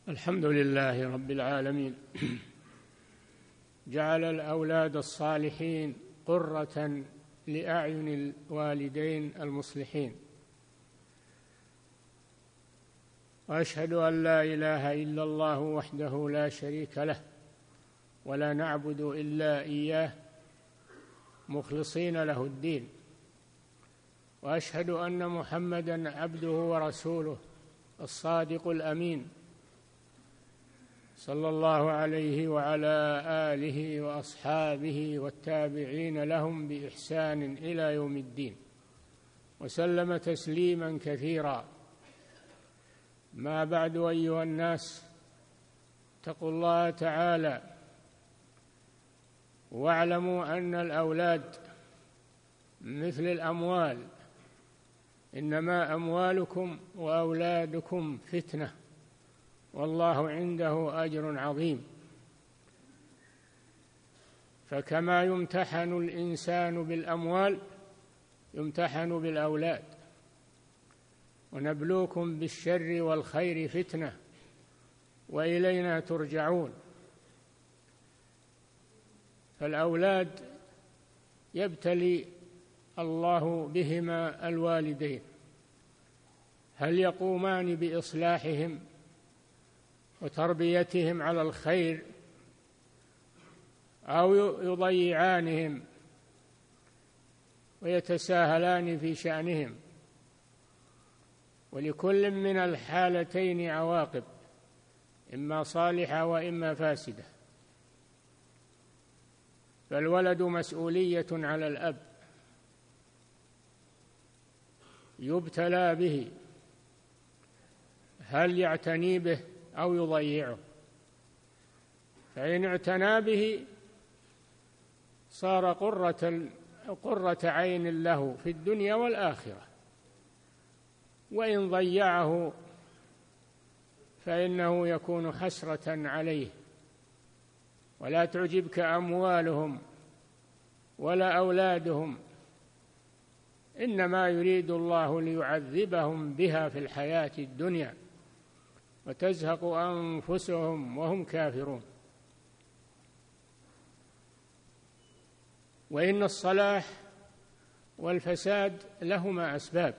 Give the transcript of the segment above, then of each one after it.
الحمد لله رب العالمين. جعل الأولاد الصالحين قرة لأعين الوالدين المصلحين، وأشهد أن لا إله إلا الله وحده لا شريك له، ولا نعبد إلا إياه مخلصين له الدين، وأشهد أن محمدًا عبده ورسوله الصادق الأمين، صلى الله عليه وعلى آله وأصحابه والتابعين لهم بإحسان إلى يوم الدين، وسلم تسليمًا كثيرا. ما بعد، أيها الناس، اتقوا الله تعالى واعلموا أن الأولاد مثل الأموال، إنما أموالكم وأولادكم فتنة، والله عنده أجر عظيم. فكما يمتحن الإنسان بالأموال يمتحن بالأولاد، ونبلوكم بالشر والخير فتنة وإلينا ترجعون. فالأولاد يبتلي الله بهما الوالدين، هل يقومان بإصلاحهم وتربيتهم على الخير أو يضيعانهم ويتساهلان في شأنهم؟ ولكل من الحالتين عواقب، إما صالحة وإما فاسدة. فالولد مسؤولية على الأب، يبتلى به، هل يعتني به أو يضيعه؟ فإن اعتنى به صار قرة عين له في الدنيا والآخرة، وإن ضيعه فإنه يكون حسرة عليه. ولا تعجبك أموالهم ولا أولادهم، إنما يريد الله ليعذبهم بها في الحياة الدنيا وتزهق أنفسهم وهم كافرون. وإن الصلاح والفساد لهما أسباب،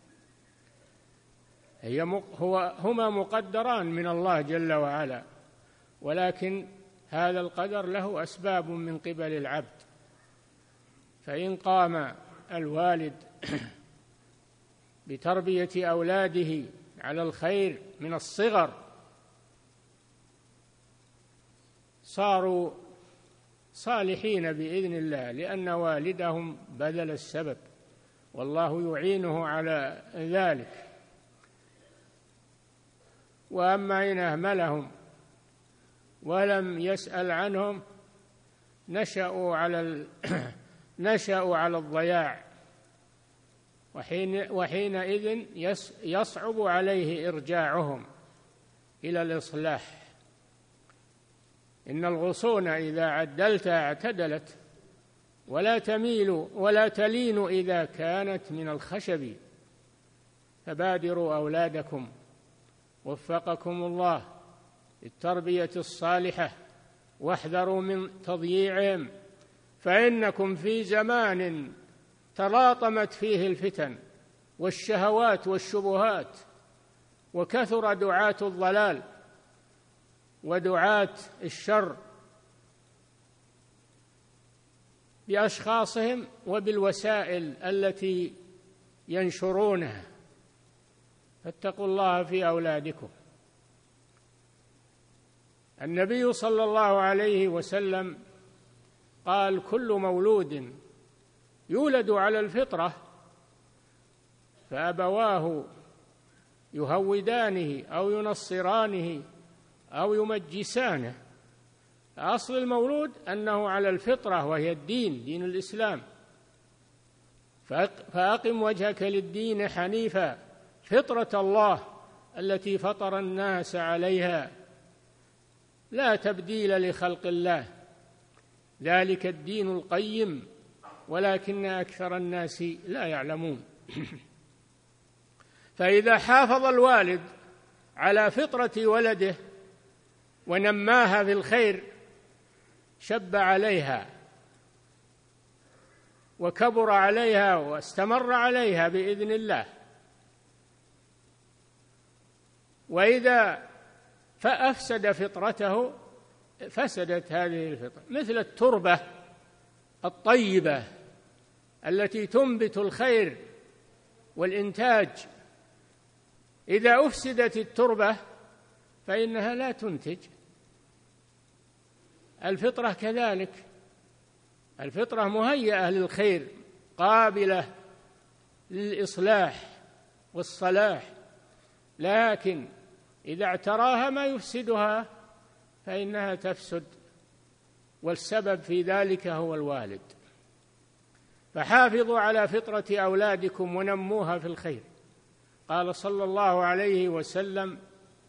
هما مقدران من الله جل وعلا، ولكن هذا القدر له أسباب من قبل العبد. فإن قام الوالد بتربية أولاده على الخير من الصغر صاروا صالحين بإذن الله، لأن والدهم بذل السبب، والله يعينه على ذلك. وأما إن أهملهم ولم يسأل عنهم نشأوا على الضياع، وحينئذ يصعب عليه إرجاعهم إلى الإصلاح. إن الغصون إذا عدلتها اعتدلت، ولا تميل ولا تلين إذا كانت من الخشب. فبادروا أولادكم وفقكم الله للتربية الصالحة، واحذروا من تضييعهم، فإنكم في زمان تلاطمت فيه الفتن والشهوات والشبهات، وكثر دعاة الضلال ودعاة الشر بأشخاصهم وبالوسائل التي ينشرونها. فاتقوا الله في أولادكم. النبي صلى الله عليه وسلم قال: كل مولود يولد على الفطرة، فأبواه يهودانه أو ينصرانه أو يمجسانه. أصل المولود أنه على الفطرة، وهي الدين، دين الإسلام. فأقم وجهك للدين حنيفا، فطرة الله التي فطر الناس عليها، لا تبديل لخلق الله، ذلك الدين القيم، ولكن أكثر الناس لا يعلمون. فإذا حافظ الوالد على فطرة ولده ونماها في الخير شب عليها وكبر عليها واستمر عليها بإذن الله. وإذا فأفسد فطرته فسدت هذه الفطرة، مثل التربة الطيبة التي تنبت الخير والإنتاج، إذا أفسدت التربة فإنها لا تنتج. الفطرة كذلك، الفطرة مهيئة للخير، قابلة للإصلاح والصلاح، لكن إذا اعتراها ما يفسدها فإنها تفسد، والسبب في ذلك هو الوالد. فحافظوا على فطرة أولادكم ونموها في الخير. قال صلى الله عليه وسلم: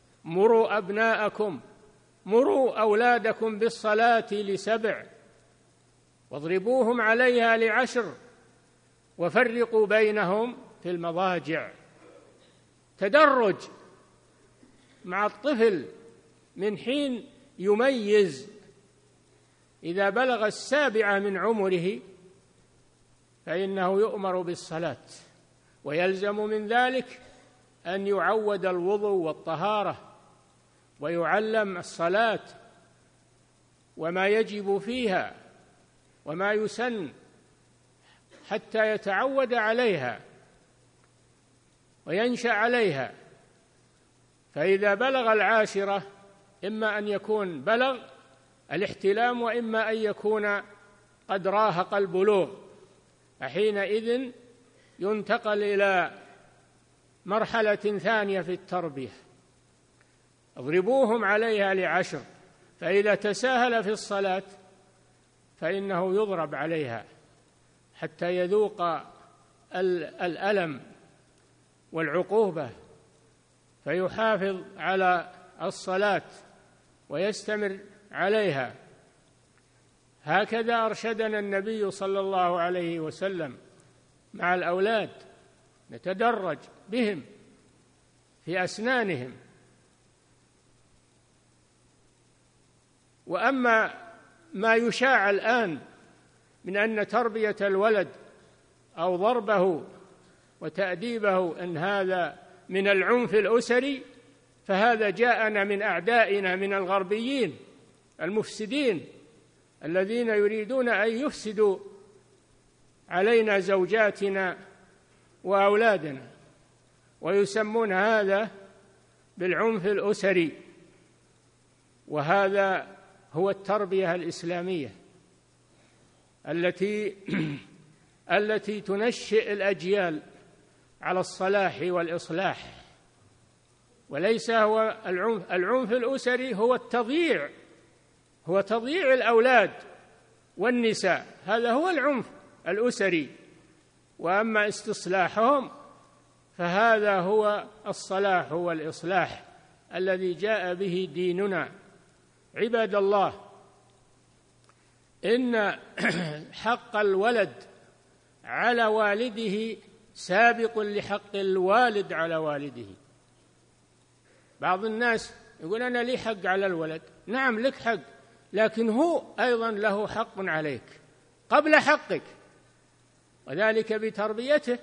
مروا أولادكم بالصلاة ل7 واضربوهم عليها ل10 وفرقوا بينهم في المضاجع. تدرج مع الطفل من حين يميز، إذا بلغ 7 من عمره فإنه يؤمر بالصلاة، ويلزم من ذلك أن يعود الوضوء والطهارة، ويعلم الصلاة وما يجب فيها وما يسن حتى يتعود عليها وينشأ عليها. فإذا بلغ 10 إما أن يكون بلغ الاحتلام وإما أن يكون قد راهق البلوغ، فحينئذ ينتقل إلى مرحلة ثانية في التربية. اضربوهم عليها ل10، فإذا تساهل في الصلاة فإنه يضرب عليها حتى يذوق الألم والعقوبة، فيحافظ على الصلاة ويستمر عليها. هكذا أرشدنا النبي صلى الله عليه وسلم مع الأولاد، نتدرج بهم في أسنانهم. وأما ما يشاع الآن من أن تربية الولد أو ضربه وتأديبه أن هذا من العنف الأسري، فهذا جاءنا من أعدائنا من الغربيين المفسدين الذين يريدون أن يفسدوا علينا زوجاتنا وأولادنا، ويسمون هذا بالعنف الأسري. وهذا هو التربية الإسلامية التي تنشئ الأجيال على الصلاح والإصلاح، وليس هو العنف. العنف الأسري هو التضييع، هو تضييع الأولاد والنساء، هذا هو العنف الأسري. وأما استصلاحهم فهذا هو الصلاح والإصلاح الذي جاء به ديننا. عباد الله، إن حق الولد على والده سابق لحق الوالد على والده. بعض الناس يقول أنا لي حق على الولد. نعم لك حق، لكن هو أيضا له حق عليك قبل حقك، وذلك بتربيته.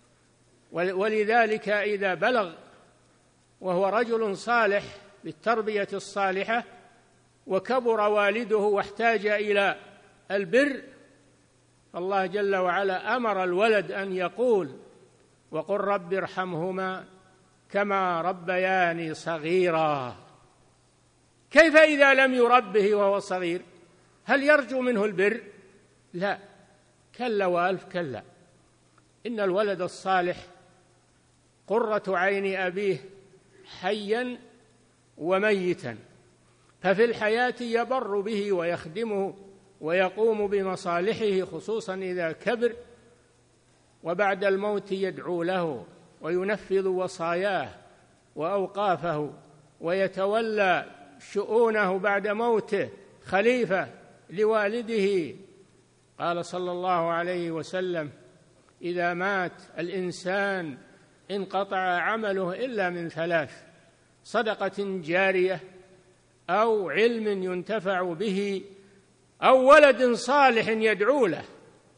ولذلك إذا بلغ وهو رجل صالح بالتربية الصالحة وكبر والده واحتاج إلى البر، فالله جل وعلا أمر الولد أن يقول: وقل رب ارحمهما كما ربياني صغيرا. كيف إذا لم يربه وهو صغير؟ هل يرجو منه البر؟ لا، كلا وألف كلا. إن الولد الصالح قرة عين أبيه حيا وميتا، ففي الحياة يبر به ويخدمه ويقوم بمصالحه، خصوصا إذا كبر، وبعد الموت يدعو له وينفذ وصاياه وأوقافه ويتولى شؤونه بعد موته، خليفة لوالده. قال صلى الله عليه وسلم: إذا مات الإنسان انقطع عمله إلا من 3: صدقة جارية أو علم ينتفع به أو ولد صالح يدعو له.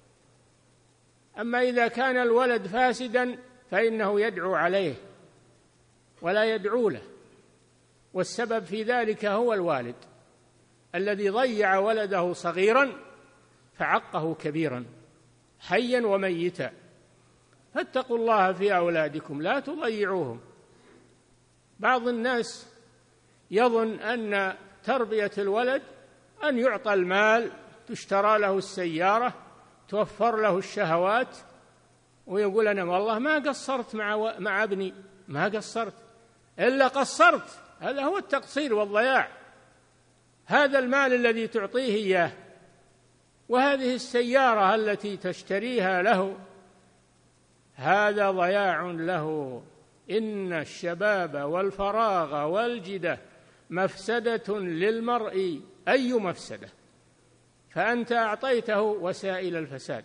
أما إذا كان الولد فاسدا فإنه يدعو عليه ولا يدعو له، والسبب في ذلك هو الوالد الذي ضيع ولده صغيرا فعقه كبيرا حيا وميتا. فاتقوا الله في أولادكم لا تضيعوهم. بعض الناس يظن أن تربية الولد أن يعطى المال، تشترى له السيارة، توفر له الشهوات، ويقول أنا والله ما قصرت مع ابني، ما قصرت إلا قصرت. هذا هو التقصير والضياع. هذا المال الذي تعطيه إياه وهذه السيارة التي تشتريها له هذا ضياع له. إن الشباب والفراغ والجدة مفسدة للمرء أي مفسدة، فأنت أعطيته وسائل الفساد،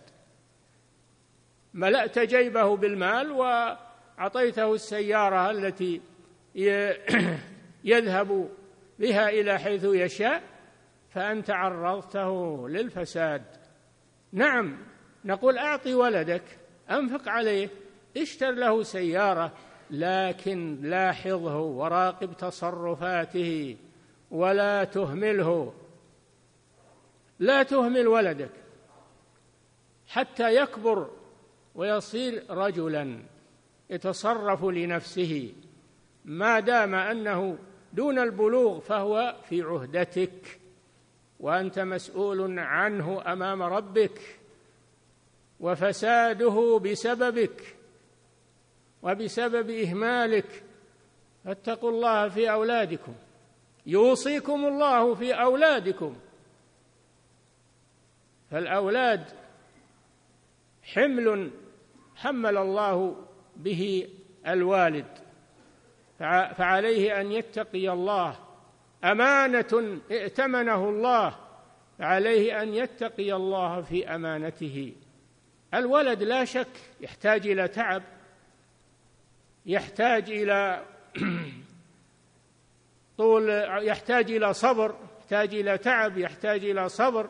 ملأت جيبه بالمال وأعطيته السيارة التي يذهب بها إلى حيث يشاء، فأنت عرضته للفساد. نعم نقول أعطي ولدك، أنفق عليه، اشتر له سيارة، لكن لاحظه وراقب تصرفاته ولا تهمله. لا تهمل ولدك حتى يكبر ويصير رجلا يتصرف لنفسه. ما دام أنه دون البلوغ فهو في عهدتك وأنت مسؤول عنه أمام ربك، وفساده بسببك وبسبب إهمالك. فاتقوا الله في أولادكم، يوصيكم الله في أولادكم. فالأولاد حمل الله به الوالد، فعليه أن يتقي الله، أمانة ائتمنه الله، فعليه أن يتقي الله في أمانته. الولد لا شك يحتاج إلى تعب، يحتاج إلى يحتاج إلى صبر، يحتاج إلى تعب، يحتاج إلى صبر.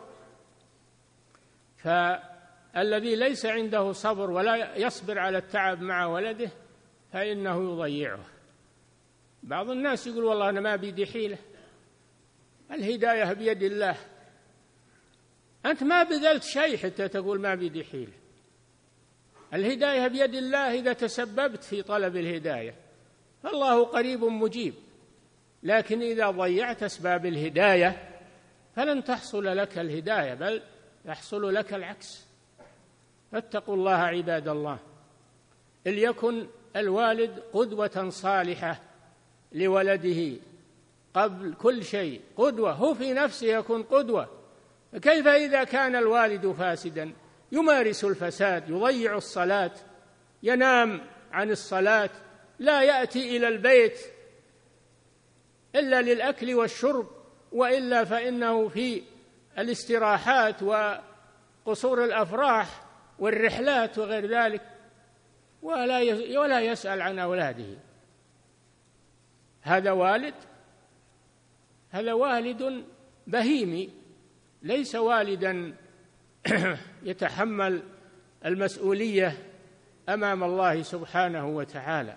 فالذي ليس عنده صبر ولا يصبر على التعب مع ولده فإنه يضيعه. بعض الناس يقول والله أنا ما بيدي حيلة، الهداية بيد الله. أنت ما بذلت شيء حتى تقول ما بيدي حيلة. الهداية بيد الله إذا تسببت في طلب الهداية، فالله قريب مجيب. لكن إذا ضيعت أسباب الهداية فلن تحصل لك الهداية، بل يحصل لك العكس. فاتقوا الله عباد الله. ليكن الوالد قدوة صالحة لولده قبل كل شيء، قدوة، هو في نفسه يكون قدوة. كيف إذا كان الوالد فاسدا يمارس الفساد، يضيع الصلاة، ينام عن الصلاة، لا يأتي إلى البيت إلا للأكل والشرب، وإلا فإنه في الاستراحات وقصور الأفراح والرحلات وغير ذلك، ولا يسأل عن أولاده. هذا والد بهيمي، ليس والدا يتحمل المسؤولية أمام الله سبحانه وتعالى.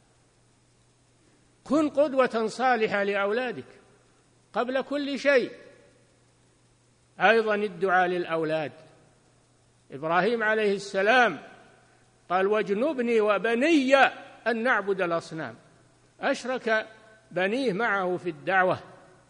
كن قدوة صالحة لأولادك قبل كل شيء. أيضا الدعاء للأولاد. إبراهيم عليه السلام قال واجنبني وبني أن نعبد الأصنام، أشرك بنيه معه في الدعوة،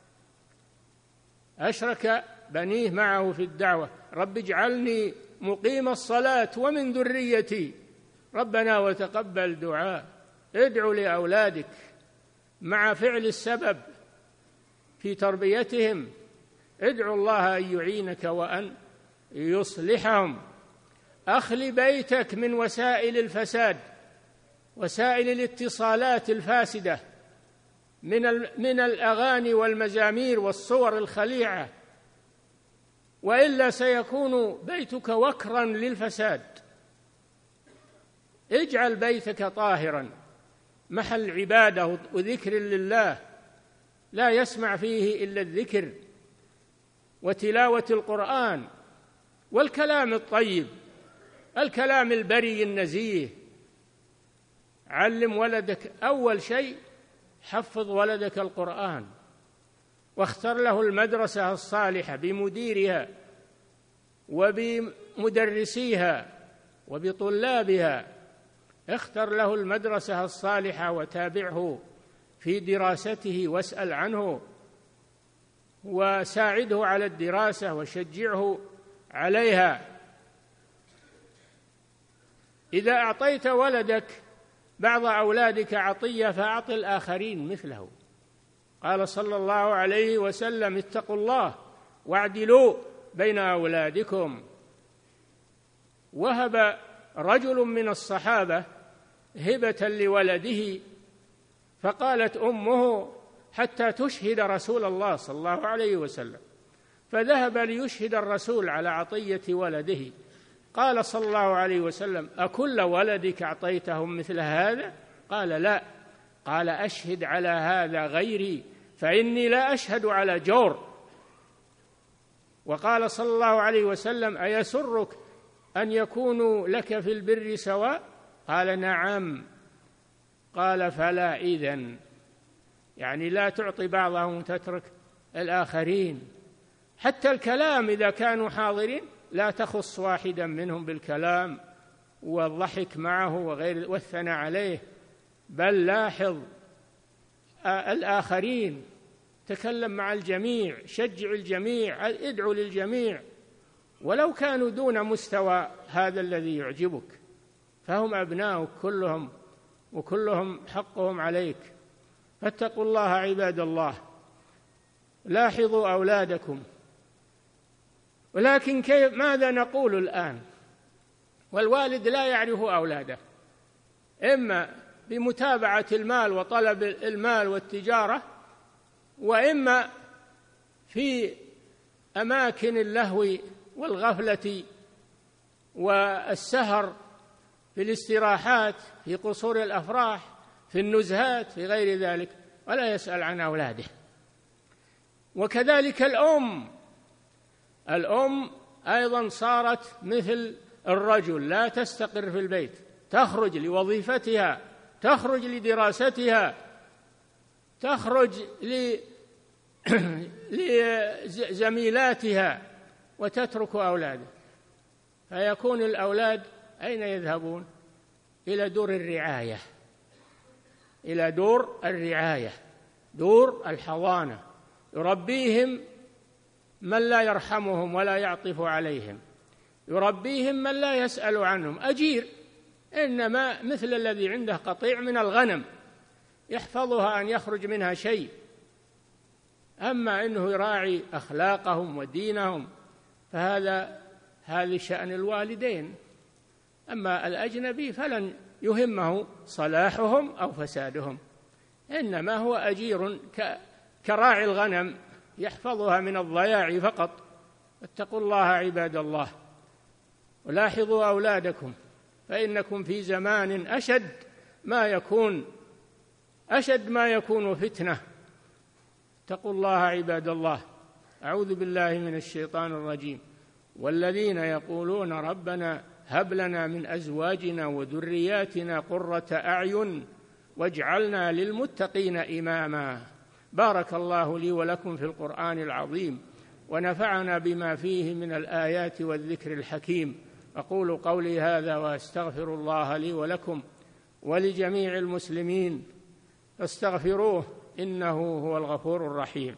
أشرك بنيه معه في الدعوة. رب اجعلني مقيم الصلاة ومن ذريتي ربنا وتقبل دعاء. ادعو لأولادك مع فعل السبب في تربيتهم، ادعو الله أن يعينك وأن يصلحهم. أخل بيتك من وسائل الفساد، وسائل الاتصالات الفاسدة، من الأغاني والمزامير والصور الخليعة، وإلا سيكون بيتك وكرا للفساد. اجعل بيتك طاهرا محل عبادة وذكر لله، لا يسمع فيه إلا الذكر وتلاوة القرآن والكلام الطيب، الكلام البري النزيه. علم ولدك أول شيء، حفظ ولدك القرآن، واختر له المدرسة الصالحة بمديرها وبمدرسيها وبطلابها. اختر له المدرسة الصالحة وتابعه في دراسته واسأل عنه وساعده على الدراسة وشجعه عليها. إذا أعطيت ولدك بعض أولادك عطية فأعط الآخرين مثله. قال صلى الله عليه وسلم: اتقوا الله واعدلوا بين أولادكم. وهب رجل من الصحابة هبة لولده، فقالت أمه: حتى تشهد رسول الله صلى الله عليه وسلم، فذهب ليشهد الرسول على عطية ولده. قال صلى الله عليه وسلم: أكل ولدك أعطيتهم مثل هذا؟ قال: لا. قال: أشهد على هذا غيري، فإني لا أشهد على جور. وقال صلى الله عليه وسلم: أيسرك أن يكونوا لك في البر سواء؟ قال: نعم. قال: فلا إذن، يعني لا تعطي بعضهم وتترك الآخرين. حتى الكلام إذا كانوا حاضرين لا تخص واحدا منهم بالكلام والضحك معه وغير والثناء عليه، بل لاحظ الآخرين، تكلم مع الجميع، شجع الجميع، ادعو للجميع ولو كانوا دون مستوى هذا الذي يعجبك، فهم أبناؤك كلهم وكلهم حقهم عليك. فاتقوا الله عباد الله، لاحظوا أولادكم. ولكن ماذا نقول الآن والوالد لا يعرف أولاده؟ إما بمتابعة المال وطلب المال والتجارة، وإما في أماكن اللهو والغفلة والسهر، في الاستراحات، في قصور الأفراح، في النزهات، في غير ذلك، ولا يسأل عن أولاده. وكذلك الأم أيضا صارت مثل الرجل، لا تستقر في البيت، تخرج لوظيفتها، تخرج لدراستها، تخرج لزميلاتها وتترك أولاده. فيكون الأولاد أين يذهبون؟ إلى دور الرعاية، إلى دور الرعاية، دور الحضانة، يربيهم من لا يرحمهم ولا يعطف عليهم، يربيهم من لا يسأل عنهم، أجير، إنما مثل الذي عنده قطيع من الغنم يحفظها أن يخرج منها شيء. أما أنه يراعي أخلاقهم ودينهم هذا شأن الوالدين. أما الأجنبي فلن يهمه صلاحهم أو فسادهم، إنما هو أجير كراعي الغنم يحفظها من الضياع فقط. اتقوا الله عباد الله، ولاحظوا أولادكم، فإنكم في زمان أشد ما يكون فتنة. اتقوا الله عباد الله. أعوذ بالله من الشيطان الرجيم. والذين يقولون ربنا هب لنا من أزواجنا وذرياتنا قرة أعين واجعلنا للمتقين إماما. بارك الله لي ولكم في القرآن العظيم، ونفعنا بما فيه من الآيات والذكر الحكيم. أقول قولي هذا وأستغفر الله لي ولكم ولجميع المسلمين، فاستغفروه إنه هو الغفور الرحيم.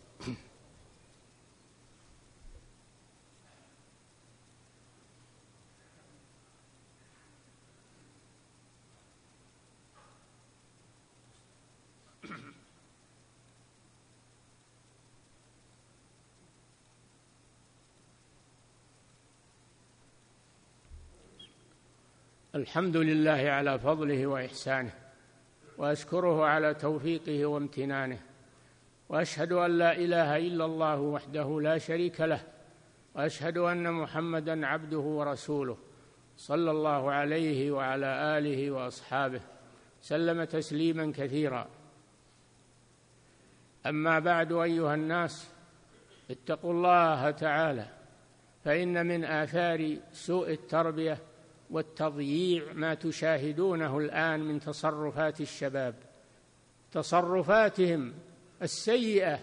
الحمد لله على فضله وإحسانه، وأشكره على توفيقه وامتنانه، وأشهد أن لا إله إلا الله وحده لا شريك له، وأشهد أن محمدًا عبده ورسوله صلى الله عليه وعلى آله وأصحابه سلم تسليمًا كثيرا. أما بعد أيها الناس، اتقوا الله تعالى، فإن من آثار سوء التربية والتضييع ما تشاهدونه الآن من تصرفات الشباب، تصرفاتهم السيئة،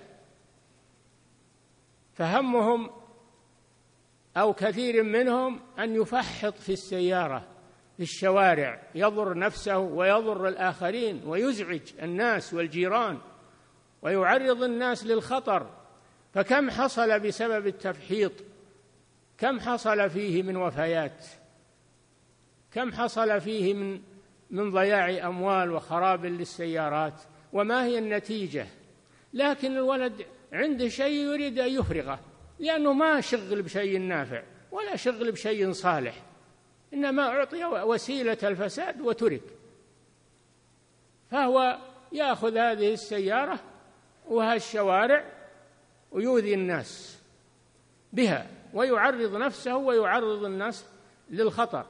فهمهم أو كثير منهم أن يفحط في السيارة في الشوارع، يضر نفسه ويضر الآخرين ويزعج الناس والجيران ويعرض الناس للخطر. فكم حصل بسبب التفحيط، كم حصل فيه من وفيات، كم حصل فيه من ضياع أموال وخراب للسيارات، وما هي النتيجة؟ لكن الولد عنده شيء يريد أن يفرغه، لأنه ما شغل بشيء نافع ولا شغل بشيء صالح، إنما أعطي وسيلة الفساد وترك، فهو يأخذ هذه السيارة وهالشوارع ويؤذي الناس بها ويعرض نفسه ويعرض الناس للخطر.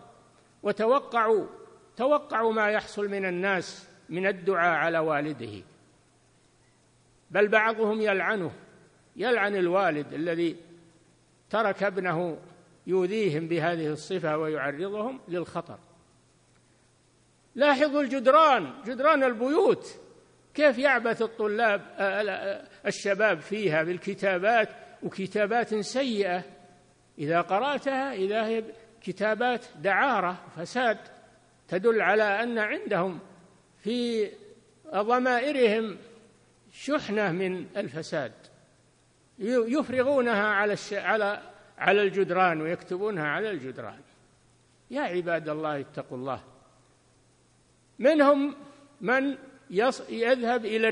توقعوا ما يحصل من الناس من الدعاء على والده، بل بعضهم يلعن الوالد الذي ترك ابنه يؤذيهم بهذه الصفة ويعرضهم للخطر. لاحظوا جدران البيوت كيف يعبث الشباب فيها بالكتابات، وكتابات سيئة إذا قرأتها إذا هي كتابات دعارة فساد، تدل على أن عندهم في ضمائرهم شحنة من الفساد، يفرغونها على الجدران ويكتبونها على الجدران. يا عباد الله اتقوا الله. منهم من يذهب إلى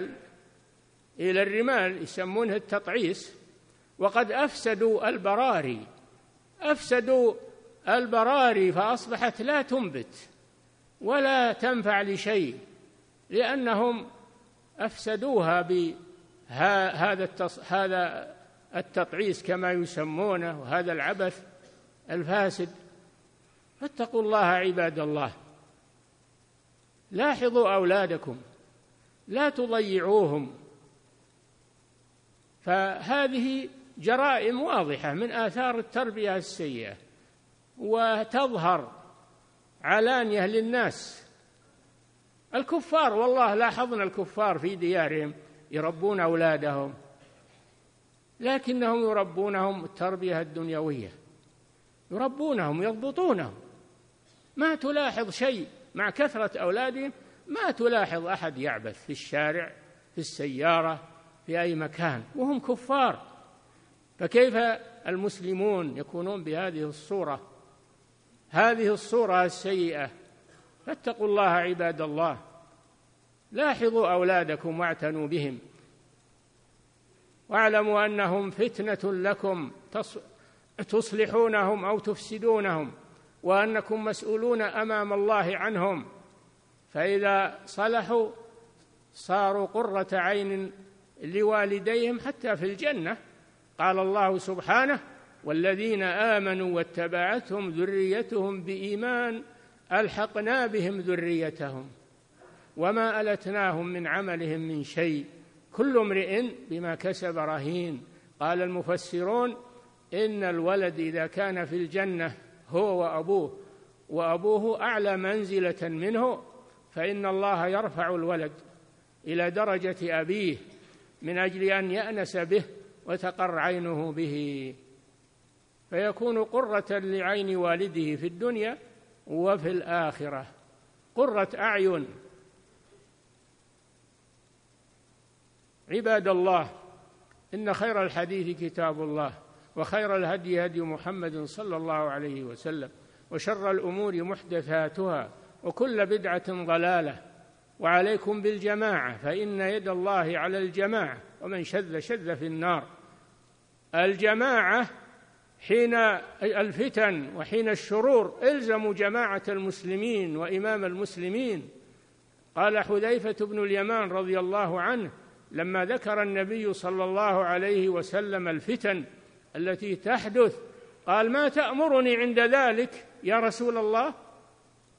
الرمال يسمونه التطعيس، وقد أفسدوا البراري فأصبحت لا تنبت ولا تنفع لشيء، لأنهم أفسدوها هذا التطعيس كما يسمونه، وهذا العبث الفاسد. فاتقوا الله عباد الله، لاحظوا أولادكم لا تضيعوهم، فهذه جرائم واضحة من آثار التربية السيئة وتظهر علانية للناس. الكفار والله لاحظنا الكفار في ديارهم يربون أولادهم، لكنهم يربونهم التربية الدنيوية، يربونهم يضبطونهم، ما تلاحظ شيء مع كثرة أولادهم، ما تلاحظ أحد يعبث في الشارع في السيارة في أي مكان وهم كفار. فكيف المسلمون يكونون بهذه الصورة، هذه الصورة السيئة؟ فاتقوا الله عباد الله، لاحظوا أولادكم واعتنوا بهم، واعلموا أنهم فتنة لكم تصلحونهم أو تفسدونهم، وأنكم مسؤولون أمام الله عنهم، فإذا صلحوا صاروا قرة عين لوالديهم حتى في الجنة. قال الله سبحانه: والذين آمنوا واتبعتهم ذريتهم بإيمان ألحقنا بهم ذريتهم وما ألتناهم من عملهم من شيء كل امرئ بما كسب رهين. قال المفسرون: إن الولد إذا كان في الجنة هو وأبوه أعلى منزلة منه، فإن الله يرفع الولد إلى درجة أبيه من أجل أن يأنس به وتقر عينه به، فيكون قرة لعين والده في الدنيا وفي الآخرة، قرة أعين. عباد الله، إن خير الحديث كتاب الله، وخير الهدي هدي محمد صلى الله عليه وسلم، وشر الأمور محدثاتها، وكل بدعة ضلالة، وعليكم بالجماعة فإن يد الله على الجماعة، ومن شذ في النار. الجماعة حين الفتن وحين الشرور الزموا جماعة المسلمين وإمام المسلمين. قال حذيفة بن اليمان رضي الله عنه لما ذكر النبي صلى الله عليه وسلم الفتن التي تحدث، قال: ما تأمرني عند ذلك يا رسول الله؟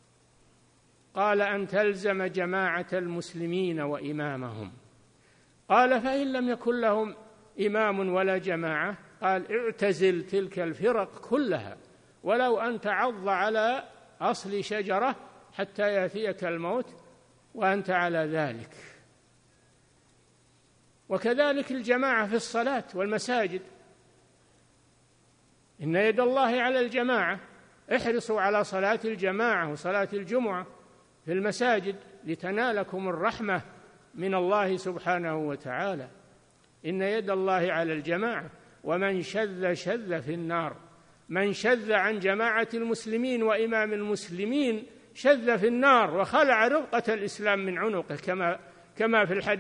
قال: أن تلزم جماعة المسلمين وإمامهم. قال فإن لم يكن لهم إمام ولا جماعة قال اعتزل تلك الفرق كلها ولو أن تعض على أصل شجرة حتى يأتيك الموت وأنت على ذلك. وكذلك الجماعة في الصلاة والمساجد، إن يد الله على الجماعة، احرصوا على صلاة الجماعة وصلاة الجمعة في المساجد لتنالكم الرحمة من الله سبحانه وتعالى. إن يد الله على الجماعة ومن شذ شذ في النار، من شذ عن جماعة المسلمين وإمام المسلمين شذ في النار وخلع ربقة الإسلام من عنقه كما في الحديث